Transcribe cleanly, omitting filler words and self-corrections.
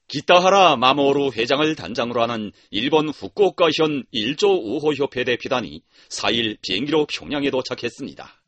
기타하라 마모루 회장을 단장으로 하는 일본 후쿠오카현 일조 우호협회 대피단이 4일 비행기로 평양에 도착했습니다.